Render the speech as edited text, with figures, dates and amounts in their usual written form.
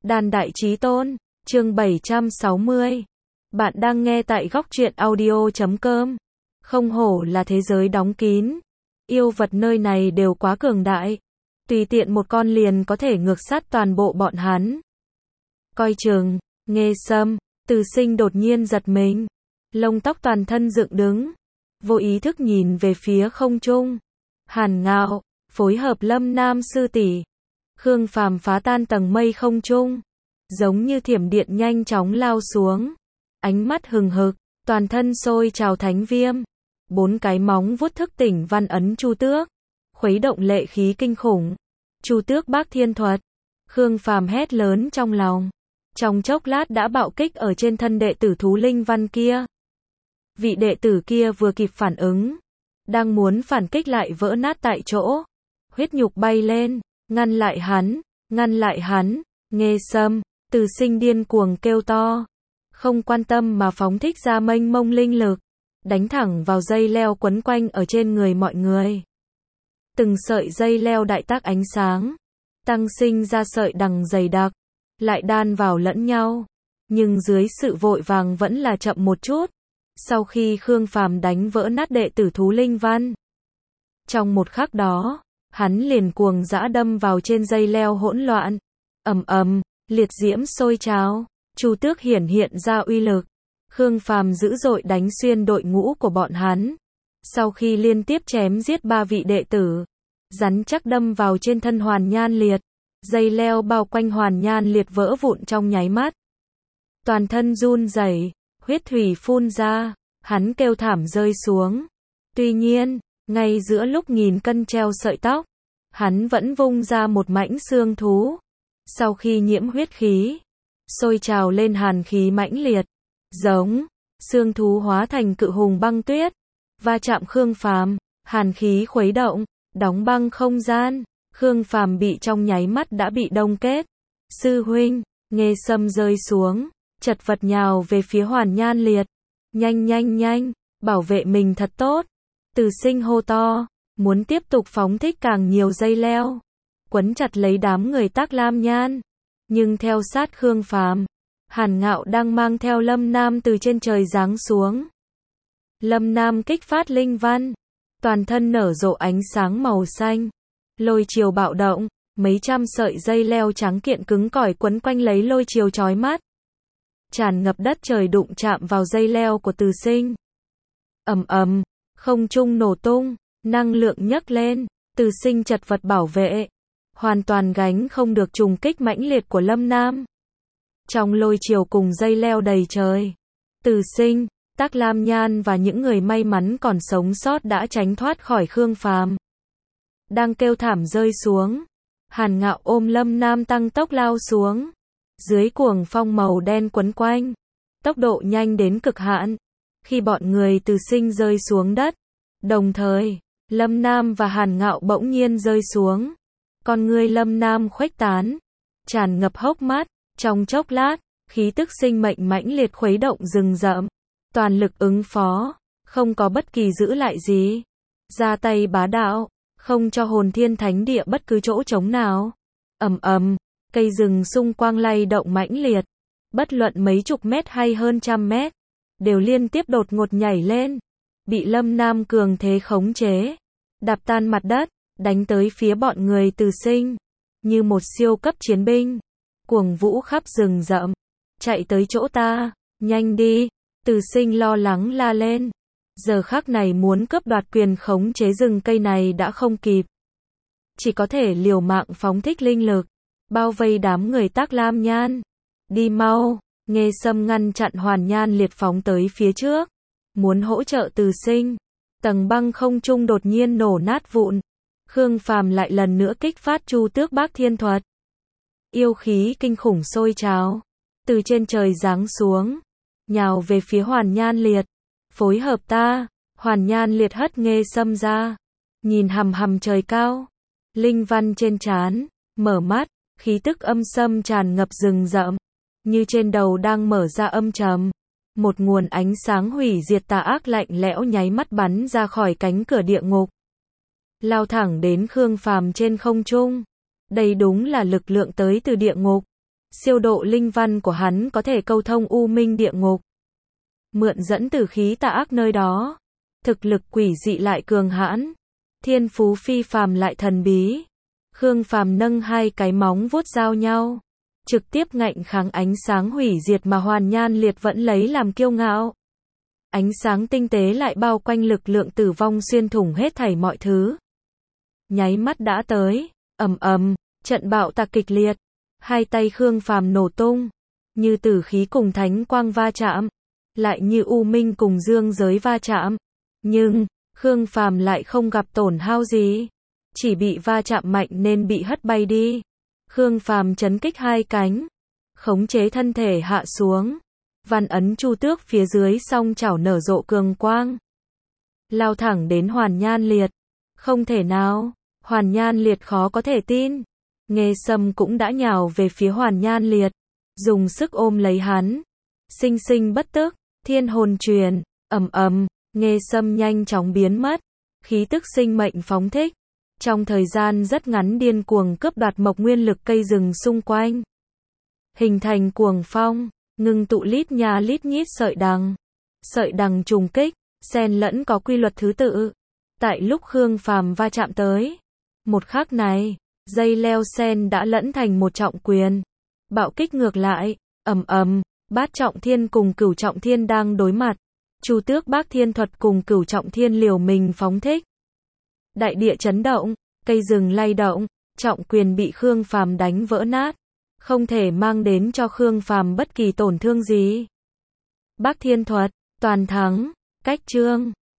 Đàn Đại Chí Tôn, chương 760. Bạn đang nghe tại góc truyện audio.com. Không hổ là thế giới đóng kín. Yêu vật nơi này đều quá cường đại. Tùy tiện một con liền có thể ngược sát toàn bộ bọn hắn. Coi chừng, Nghe Sâm, Từ Sinh đột nhiên giật mình. Lông tóc toàn thân dựng đứng. Vô ý thức nhìn về phía không trung. Hàn Ngạo, phối hợp Lâm Nam sư tỷ. Khương Phàm phá tan tầng mây không trung, giống như thiểm điện nhanh chóng lao xuống, ánh mắt hừng hực, toàn thân sôi trào thánh viêm, bốn cái móng vuốt thức tỉnh văn ấn Chu Tước, khuấy động lệ khí kinh khủng. Chu Tước Bác Thiên Thuật. Khương Phàm hét lớn trong lòng, trong chốc lát đã bạo kích ở trên thân đệ tử thú linh văn kia. Vị đệ tử kia vừa kịp phản ứng, đang muốn phản kích lại vỡ nát tại chỗ, huyết nhục bay lên. Ngăn lại hắn, Nghe Sâm, Từ Sinh điên cuồng kêu to, không quan tâm mà phóng thích ra mênh mông linh lực, đánh thẳng vào dây leo quấn quanh ở trên người mọi người. Từng sợi dây leo đại tác ánh sáng, tăng sinh ra sợi đằng dày đặc, lại đan vào lẫn nhau, nhưng dưới sự vội vàng vẫn là chậm một chút. Sau khi Khương Phàm đánh vỡ nát đệ tử thú linh văn, trong một khắc đó, hắn liền cuồng dã đâm vào trên dây leo hỗn loạn. Ầm ầm, liệt diễm sôi trào, Chu Tước hiển hiện ra uy lực. Khương Phàm dữ dội đánh xuyên đội ngũ của bọn hắn. Sau khi liên tiếp chém giết 3 vị đệ tử, rắn chắc đâm vào trên thân Hoàn Nhan Liệt. Dây leo bao quanh Hoàn Nhan Liệt vỡ vụn trong nháy mắt. Toàn thân run rẩy, huyết thủy phun ra, hắn kêu thảm rơi xuống. Tuy nhiên, ngay giữa lúc nghìn cân treo sợi tóc, hắn vẫn vung ra một mãnh xương thú. Sau khi nhiễm huyết khí, sôi trào lên hàn khí mãnh liệt, giống, xương thú hóa thành cự hùng băng tuyết, va chạm Khương Phàm, hàn khí khuấy động, đóng băng không gian, Khương Phàm bị trong nháy mắt đã bị đông kết. Sư huynh, Nghe Sâm rơi xuống, chật vật nhào về phía Hoàn Nhan Liệt. Nhanh, bảo vệ mình thật tốt. Từ Sinh hô to, muốn tiếp tục phóng thích càng nhiều dây leo, quấn chặt lấy đám người Tác Lam Nhan. Nhưng theo sát Khương Phàm, Hàn Ngạo đang mang theo Lâm Nam từ trên trời giáng xuống. Lâm Nam kích phát linh văn, toàn thân nở rộ ánh sáng màu xanh, lôi chiều bạo động, mấy trăm sợi dây leo trắng kiện cứng cỏi quấn quanh lấy lôi chiều chói mắt, tràn ngập đất trời đụng chạm vào dây leo của Từ Sinh. Ầm ầm, không trung nổ tung, năng lượng nhấc lên, Từ Sinh chật vật bảo vệ, hoàn toàn gánh không được trùng kích mãnh liệt của Lâm Nam. Trong lôi chiều cùng dây leo đầy trời, Từ Sinh, Tác Lam Nhan và những người may mắn còn sống sót đã tránh thoát khỏi Khương Phàm. Đang kêu thảm rơi xuống, Hàn Ngạo ôm Lâm Nam tăng tốc lao xuống. Dưới cuồng phong màu đen quấn quanh, tốc độ nhanh đến cực hạn. Khi bọn người Từ Sinh rơi xuống đất, đồng thời, Lâm Nam và Hàn Ngạo bỗng nhiên rơi xuống. Con ngươi Lâm Nam khuếch tán, tràn ngập hốc mắt, trong chốc lát, khí tức sinh mệnh mãnh liệt khuấy động rừng rậm, toàn lực ứng phó, không có bất kỳ giữ lại gì. Ra tay bá đạo, không cho hồn thiên thánh địa bất cứ chỗ trống nào. Ầm ầm, cây rừng xung quanh lay động mãnh liệt, bất luận mấy chục mét hay hơn trăm mét, đều liên tiếp đột ngột nhảy lên, bị Lâm Nam cường thế khống chế, đạp tan mặt đất, đánh tới phía bọn người Từ Sinh, như một siêu cấp chiến binh, cuồng vũ khắp rừng rậm, chạy tới chỗ ta, nhanh đi, Từ Sinh lo lắng la lên, giờ khắc này muốn cướp đoạt quyền khống chế rừng cây này đã không kịp, chỉ có thể liều mạng phóng thích linh lực, bao vây đám người Tác Lam Nhan. Đi mau, Nghe Sâm ngăn chặn Hoàn Nhan Liệt phóng tới phía trước, muốn hỗ trợ Từ Sinh. Tầng băng không trung đột nhiên nổ nát vụn. Khương Phàm lại lần nữa kích phát Chu Tước Bác Thiên Thuật. Yêu khí kinh khủng sôi trào, từ trên trời giáng xuống, nhào về phía Hoàn Nhan Liệt. Phối hợp ta, Hoàn Nhan Liệt hất Nghe Sâm ra, nhìn hằm trời cao, linh văn trên trán, mở mắt, khí tức âm sâm tràn ngập rừng rậm, như trên đầu đang mở ra âm trầm. Một nguồn ánh sáng hủy diệt tà ác lạnh lẽo nháy mắt bắn ra khỏi cánh cửa địa ngục, lao thẳng đến Khương Phàm trên không trung. Đây đúng là lực lượng tới từ địa ngục. Siêu độ linh văn của hắn có thể câu thông u minh địa ngục. Mượn dẫn tử khí tà ác nơi đó. Thực lực quỷ dị lại cường hãn. Thiên phú phi phàm lại thần bí. Khương Phàm nâng hai cái móng vuốt giao nhau. Trực tiếp ngạnh kháng ánh sáng hủy diệt mà Hoàn Nhan Liệt vẫn lấy làm kiêu ngạo. Ánh sáng tinh tế lại bao quanh lực lượng tử vong xuyên thủng hết thảy mọi thứ. Nháy mắt đã tới, ầm ầm, trận bạo tạc kịch liệt. Hai tay Khương Phàm nổ tung, như tử khí cùng thánh quang va chạm, lại như u minh cùng dương giới va chạm. Nhưng, Khương Phàm lại không gặp tổn hao gì, chỉ bị va chạm mạnh nên bị hất bay đi. Khương Phàm chấn kích hai cánh, khống chế thân thể hạ xuống. Văn ấn chu tước phía dưới song chảo nở rộ cường quang, lao thẳng đến Hoàn Nhan Liệt. Không thể nào, Hoàn Nhan Liệt khó có thể tin. Nghê Sâm cũng đã nhào về phía Hoàn Nhan Liệt, dùng sức ôm lấy hắn. Sinh sinh bất tức, thiên hồn truyền, ầm ầm, Nghê Sâm nhanh chóng biến mất, khí tức sinh mệnh phóng thích. Trong thời gian rất ngắn điên cuồng cướp đoạt mộc nguyên lực cây rừng xung quanh. Hình thành cuồng phong, ngưng tụ lít nha lít nhít sợi đằng. Sợi đằng trùng kích, xen lẫn có quy luật thứ tự. Tại lúc Khương Phàm va chạm tới, một khắc này, dây leo sen đã lẫn thành một trọng quyền. Bạo kích ngược lại, ầm ầm, Bát Trọng Thiên cùng Cửu Trọng Thiên đang đối mặt. Chu Tước Bác Thiên Thuật cùng Cửu Trọng Thiên liều mình phóng thích. Đại địa chấn động, cây rừng lay động, trọng quyền bị Khương Phàm đánh vỡ nát, không thể mang đến cho Khương Phàm bất kỳ tổn thương gì. Bác Thiên Thuật, toàn thắng, cách chương